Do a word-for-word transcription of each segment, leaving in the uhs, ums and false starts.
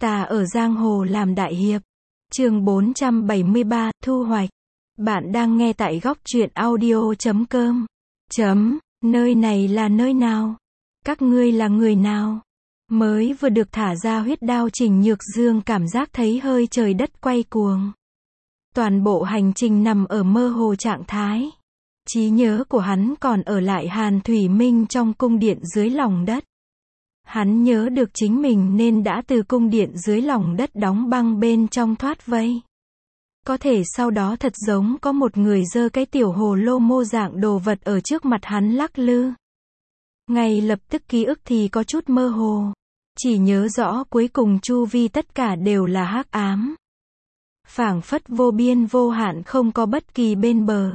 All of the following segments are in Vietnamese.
Ta ở giang hồ làm đại hiệp. Chương bốn trăm bảy mươi ba, thu hoạch. Bạn đang nghe tại góc truyện audio chấm com. Chấm, nơi này là nơi nào? Các ngươi là người nào? Mới vừa được thả ra huyết đao Trình Nhược Dương cảm giác thấy hơi trời đất quay cuồng. Toàn bộ hành trình nằm ở mơ hồ trạng thái. Trí nhớ của hắn còn ở lại Hàn Thủy Minh trong cung điện dưới lòng đất. Hắn nhớ được chính mình nên đã từ cung điện dưới lòng đất đóng băng bên trong thoát vây. Có thể sau đó thật giống có một người giơ cái tiểu hồ lô mô dạng đồ vật ở trước mặt hắn lắc lư. Ngay lập tức ký ức thì có chút mơ hồ. Chỉ nhớ rõ cuối cùng chu vi tất cả đều là hắc ám. Phảng phất vô biên vô hạn không có bất kỳ bên bờ.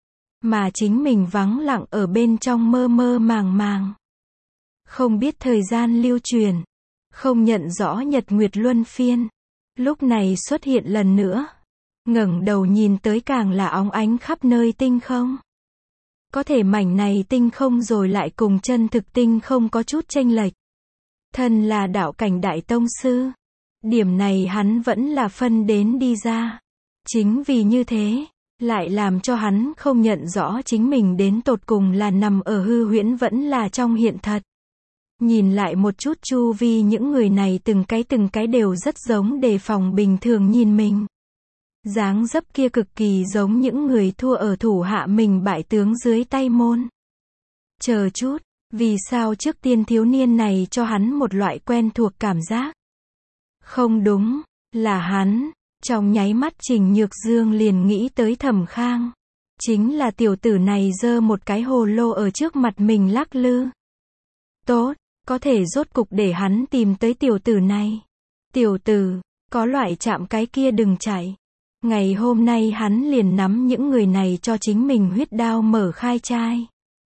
Mà chính mình vắng lặng ở bên trong mơ mơ màng màng. Không biết thời gian lưu truyền. Không nhận rõ nhật nguyệt luân phiên. Lúc này xuất hiện lần nữa. Ngẩng đầu nhìn tới càng là óng ánh khắp nơi tinh không. Có thể mảnh này tinh không rồi lại cùng chân thực tinh không có chút chênh lệch. Thân là đạo cảnh đại tông sư. Điểm này hắn vẫn là phân đến đi ra. Chính vì như thế, lại làm cho hắn không nhận rõ chính mình đến tột cùng là nằm ở hư huyễn vẫn là trong hiện thật. Nhìn lại một chút chu vi những người này từng cái từng cái đều rất giống đề phòng bình thường nhìn mình. Dáng dấp kia cực kỳ giống những người thua ở thủ hạ mình bại tướng dưới tay môn. Chờ chút, vì sao trước tiên thiếu niên này cho hắn một loại quen thuộc cảm giác? Không đúng, là hắn. Trong nháy mắt Trình Nhược Dương liền nghĩ tới Thẩm Khang. Chính là tiểu tử này giơ một cái hồ lô ở trước mặt mình lắc lư. Tốt, có thể rốt cục để hắn tìm tới tiểu tử này. Tiểu tử, có loại chạm cái kia đừng chạy. Ngày hôm nay hắn liền nắm những người này cho chính mình huyết đao mở khai trai.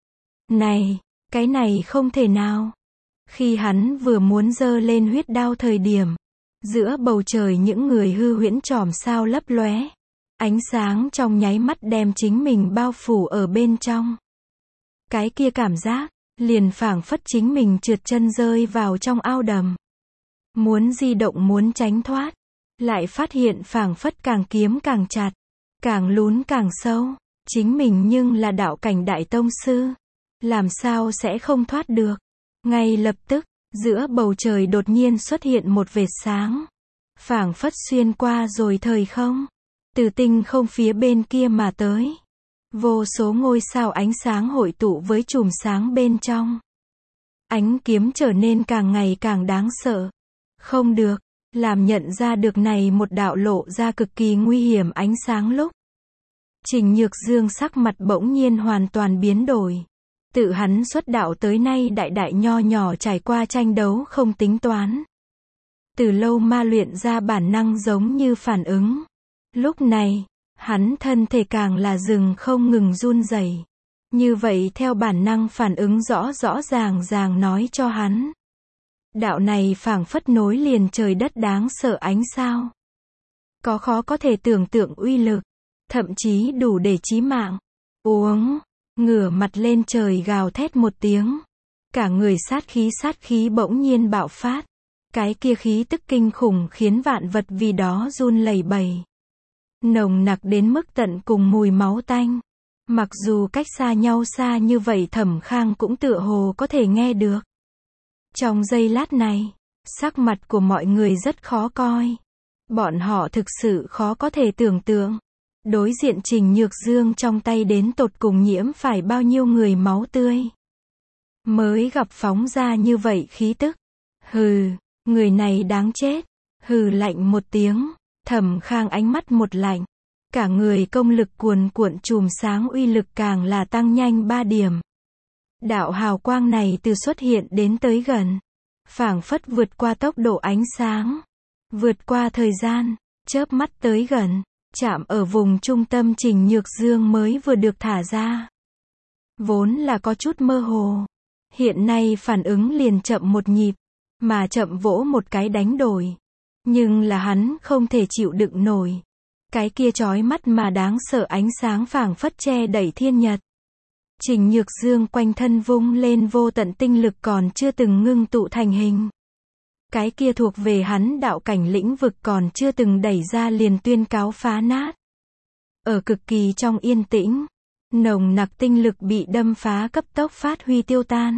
Này, cái này không thể nào. Khi hắn vừa muốn giơ lên huyết đao thời điểm, giữa bầu trời những người hư huyễn chòm sao lấp lóe. Ánh sáng trong nháy mắt đem chính mình bao phủ ở bên trong. Cái kia cảm giác, liền phảng phất chính mình trượt chân rơi vào trong ao đầm. Muốn di động muốn tránh thoát. Lại phát hiện phảng phất càng kiếm càng chặt. Càng lún càng sâu. Chính mình nhưng là đạo cảnh đại tông sư. Làm sao sẽ không thoát được. Ngay lập tức, giữa bầu trời đột nhiên xuất hiện một vệt sáng. Phảng phất xuyên qua rồi thời không. Từ tinh không phía bên kia mà tới. Vô số ngôi sao ánh sáng hội tụ với chùm sáng bên trong. Ánh kiếm trở nên càng ngày càng đáng sợ. Không được, làm nhận ra được này một đạo lộ ra cực kỳ nguy hiểm ánh sáng lúc. Trình Nhược Dương sắc mặt bỗng nhiên hoàn toàn biến đổi. Tự hắn xuất đạo tới nay đại đại nho nhỏ trải qua tranh đấu không tính toán. Từ lâu ma luyện ra bản năng giống như phản ứng. Lúc này, hắn thân thể càng là rừng không ngừng run rẩy. Như vậy theo bản năng phản ứng rõ rõ ràng ràng nói cho hắn. Đạo này phảng phất nối liền trời đất đáng sợ ánh sao. Có khó có thể tưởng tượng uy lực. Thậm chí đủ để chí mạng. Uống, ngửa mặt lên trời gào thét một tiếng. Cả người sát khí sát khí bỗng nhiên bạo phát. Cái kia khí tức kinh khủng khiến vạn vật vì đó run lẩy bẩy. Nồng nặc đến mức tận cùng mùi máu tanh. Mặc dù cách xa nhau xa như vậy Thẩm Khang cũng tựa hồ có thể nghe được. Trong giây lát này, sắc mặt của mọi người rất khó coi. Bọn họ thực sự khó có thể tưởng tượng. Đối diện Trình Nhược Dương trong tay đến tột cùng nhiễm phải bao nhiêu người máu tươi. Mới gặp phóng ra như vậy khí tức. Hừ, người này đáng chết. Hừ lạnh một tiếng. Thẩm Khang ánh mắt một lạnh. Cả người công lực cuồn cuộn chùm sáng uy lực càng là tăng nhanh ba điểm. Đạo hào quang này từ xuất hiện đến tới gần. Phảng phất vượt qua tốc độ ánh sáng. Vượt qua thời gian, chớp mắt tới gần. Chạm ở vùng trung tâm Trình Nhược Dương mới vừa được thả ra. Vốn là có chút mơ hồ. Hiện nay phản ứng liền chậm một nhịp. Mà chậm vỗ một cái đánh đổi. Nhưng là hắn không thể chịu đựng nổi. Cái kia chói mắt mà đáng sợ ánh sáng phảng phất che đẩy thiên nhật. Trình Nhược Dương quanh thân vung lên vô tận tinh lực còn chưa từng ngưng tụ thành hình. Cái kia thuộc về hắn đạo cảnh lĩnh vực còn chưa từng đẩy ra liền tuyên cáo phá nát. Ở cực kỳ trong yên tĩnh, nồng nặc tinh lực bị đâm phá cấp tốc phát huy tiêu tan.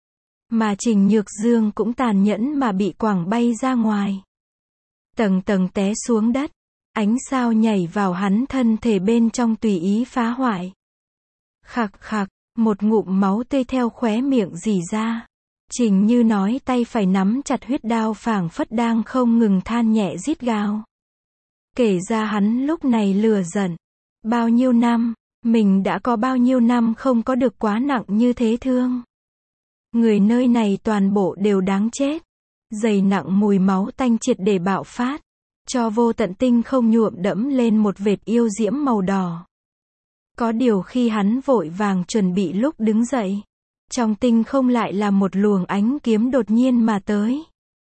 Mà Trình Nhược Dương cũng tàn nhẫn mà bị quẳng bay ra ngoài. Tầng tầng té xuống đất, ánh sao nhảy vào hắn thân thể bên trong tùy ý phá hoại. Khạc khạc, một ngụm máu tươi theo khóe miệng rỉ ra. Trình Như nói tay phải nắm chặt huyết đao phảng phất đang không ngừng than nhẹ rít gào. Kể ra hắn lúc này lừa giận. Bao nhiêu năm, mình đã có bao nhiêu năm không có được quá nặng như thế thương. Người nơi này toàn bộ đều đáng chết. Dày nặng mùi máu tanh triệt để bạo phát. Cho vô tận tinh không nhuộm đẫm lên một vệt yêu diễm màu đỏ. Có điều khi hắn vội vàng chuẩn bị lúc đứng dậy, trong tinh không lại là một luồng ánh kiếm đột nhiên mà tới.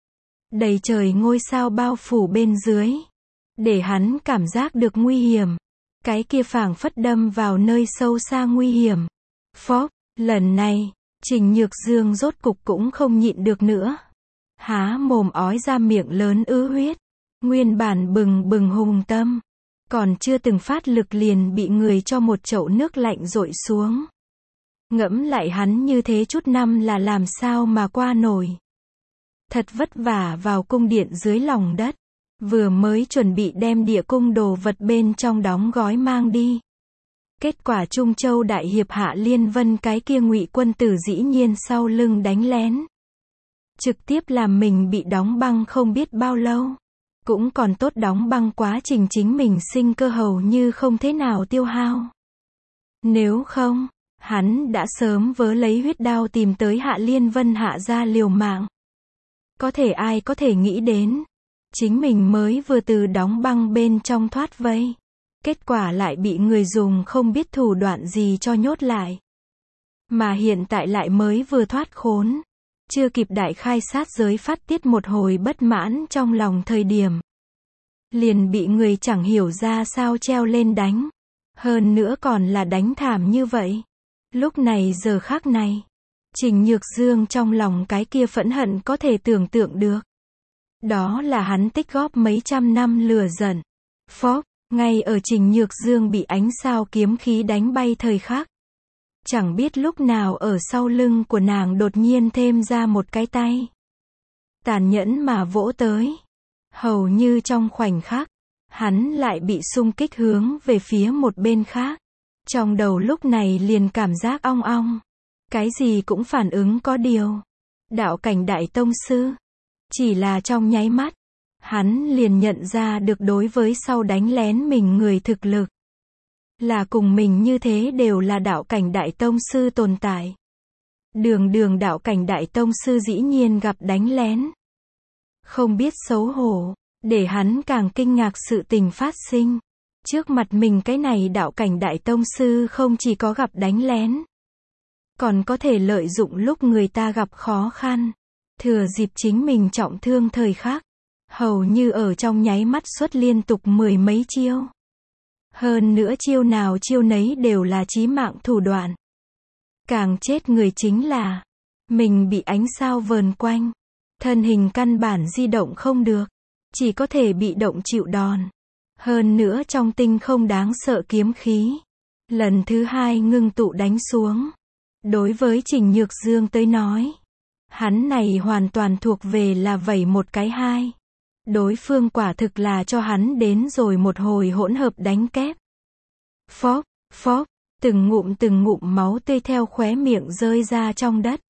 Đầy trời ngôi sao bao phủ bên dưới. Để hắn cảm giác được nguy hiểm. Cái kia phảng phất đâm vào nơi sâu xa nguy hiểm. Phốc, lần này, Trình Nhược Dương rốt cục cũng không nhịn được nữa. Há mồm ói ra miệng lớn ứ huyết. Nguyên bản bừng bừng hùng tâm. Còn chưa từng phát lực liền bị người cho một chậu nước lạnh dội xuống. Ngẫm lại hắn như thế chút năm là làm sao mà qua nổi. Thật vất vả vào cung điện dưới lòng đất. Vừa mới chuẩn bị đem địa cung đồ vật bên trong đóng gói mang đi. Kết quả Trung Châu Đại Hiệp Hạ Liên Vân cái kia Ngụy quân tử dĩ nhiên sau lưng đánh lén. Trực tiếp làm mình bị đóng băng không biết bao lâu. Cũng còn tốt đóng băng quá trình chính mình sinh cơ hầu như không thế nào tiêu hao. Nếu không, hắn đã sớm vớ lấy huyết đao tìm tới Hạ Liên Vân hạ ra liều mạng. Có thể ai có thể nghĩ đến. Chính mình mới vừa từ đóng băng bên trong thoát vây. Kết quả lại bị người dùng không biết thủ đoạn gì cho nhốt lại. Mà hiện tại lại mới vừa thoát khốn. Chưa kịp đại khai sát giới phát tiết một hồi bất mãn trong lòng thời điểm. Liền bị người chẳng hiểu ra sao treo lên đánh. Hơn nữa còn là đánh thảm như vậy. Lúc này giờ khắc này. Trình Nhược Dương trong lòng cái kia phẫn hận có thể tưởng tượng được. Đó là hắn tích góp mấy trăm năm lừa giận. Phốc, ngay ở Trình Nhược Dương bị ánh sao kiếm khí đánh bay thời khắc. Chẳng biết lúc nào ở sau lưng của nàng đột nhiên thêm ra một cái tay. Tàn nhẫn mà vỗ tới. Hầu như trong khoảnh khắc, hắn lại bị xung kích hướng về phía một bên khác. Trong đầu lúc này liền cảm giác ong ong. Cái gì cũng phản ứng có điều. Đạo cảnh đại tông sư. Chỉ là trong nháy mắt, hắn liền nhận ra được đối với sau đánh lén mình người thực lực. Là cùng mình như thế đều là đạo cảnh đại tông sư tồn tại. Đường đường đạo cảnh đại tông sư dĩ nhiên gặp đánh lén. Không biết xấu hổ, để hắn càng kinh ngạc sự tình phát sinh. Trước mặt mình cái này đạo cảnh đại tông sư không chỉ có gặp đánh lén. Còn có thể lợi dụng lúc người ta gặp khó khăn. Thừa dịp chính mình trọng thương thời khắc. Hầu như ở trong nháy mắt xuất liên tục mười mấy chiêu. Hơn nữa chiêu nào chiêu nấy đều là chí mạng thủ đoạn. Càng chết người chính là mình bị ánh sao vờn quanh. Thân hình căn bản di động không được. Chỉ có thể bị động chịu đòn. Hơn nữa trong tinh không đáng sợ kiếm khí. Lần thứ hai ngưng tụ đánh xuống. Đối với Trình Nhược Dương tới nói. Hắn này hoàn toàn thuộc về là vẩy một cái hai. Đối phương quả thực là cho hắn đến rồi một hồi hỗn hợp đánh kép. Phốc, phốc, từng ngụm từng ngụm máu tươi theo khóe miệng rơi ra trong đất.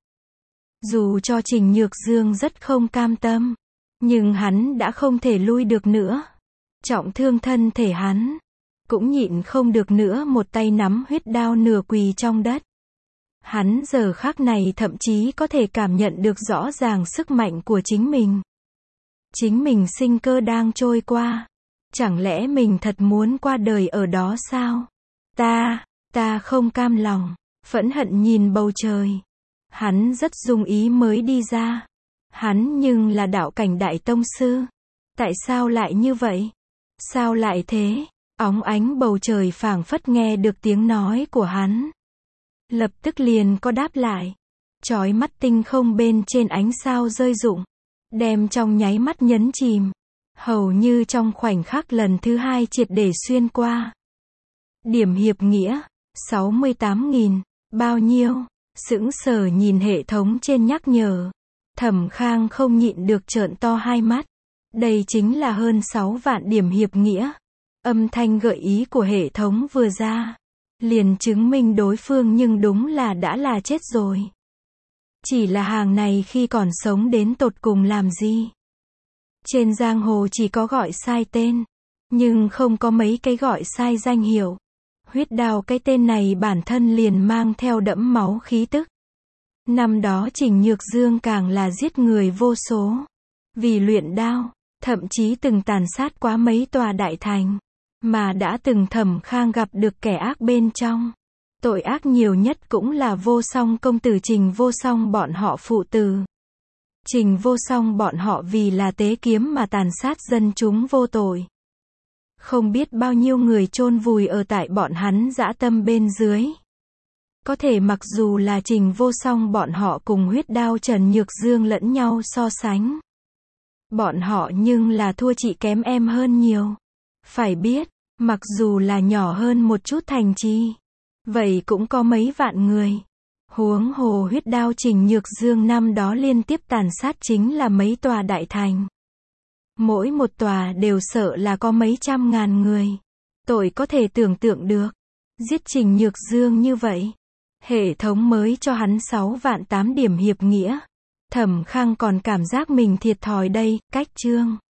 Dù cho Trình Nhược Dương rất không cam tâm, nhưng hắn đã không thể lui được nữa. Trọng thương thân thể hắn, cũng nhịn không được nữa một tay nắm huyết đao nửa quỳ trong đất. Hắn giờ khắc này thậm chí có thể cảm nhận được rõ ràng sức mạnh của chính mình. Chính mình sinh cơ đang trôi qua. Chẳng lẽ mình thật muốn qua đời ở đó sao? Ta, ta không cam lòng, phẫn hận nhìn bầu trời. Hắn rất dung ý mới đi ra. Hắn nhưng là đạo cảnh đại tông sư. Tại sao lại như vậy? Sao lại thế? Óng ánh bầu trời phảng phất nghe được tiếng nói của hắn. Lập tức liền có đáp lại. Chói mắt tinh không bên trên ánh sao rơi rụng. đem trong nháy mắt nhấn chìm. Hầu như trong khoảnh khắc lần thứ hai triệt để xuyên qua. Điểm hiệp nghĩa, sáu mươi tám nghìn, bao nhiêu? Sững sờ nhìn hệ thống trên nhắc nhở. Thẩm Khang không nhịn được trợn to hai mắt. Đây chính là hơn sáu vạn điểm hiệp nghĩa. Âm thanh gợi ý của hệ thống vừa ra, liền chứng minh đối phương nhưng đúng là đã là chết rồi. Chỉ là hàng này khi còn sống đến tột cùng làm gì? Trên giang hồ chỉ có gọi sai tên, nhưng không có mấy cái gọi sai danh hiệu. Huyết đao cái tên này bản thân liền mang theo đẫm máu khí tức. Năm đó Trình Nhược Dương càng là giết người vô số. Vì luyện đao, thậm chí từng tàn sát quá mấy tòa đại thành. Mà đã từng Thẩm Khang gặp được kẻ ác bên trong. Tội ác nhiều nhất cũng là Vô Song công tử Trình Vô Song bọn họ phụ tử. Trình Vô Song bọn họ vì là tế kiếm mà tàn sát dân chúng vô tội. Không biết bao nhiêu người chôn vùi ở tại bọn hắn dã tâm bên dưới. Có thể mặc dù là Trình Vô Song bọn họ cùng huyết đao Trần Nhược Dương lẫn nhau so sánh. Bọn họ nhưng là thua chị kém em hơn nhiều. Phải biết, mặc dù là nhỏ hơn một chút thành trì, vậy cũng có mấy vạn người. Huống hồ huyết đao Trình Nhược Dương năm đó liên tiếp tàn sát chính là mấy tòa đại thành. Mỗi một tòa đều sợ là có mấy trăm ngàn người. Tội có thể tưởng tượng được. Giết Trình Nhược Dương như vậy. Hệ thống mới cho hắn sáu vạn tám điểm hiệp nghĩa. Thẩm Khang còn cảm giác mình thiệt thòi đây, cách chương.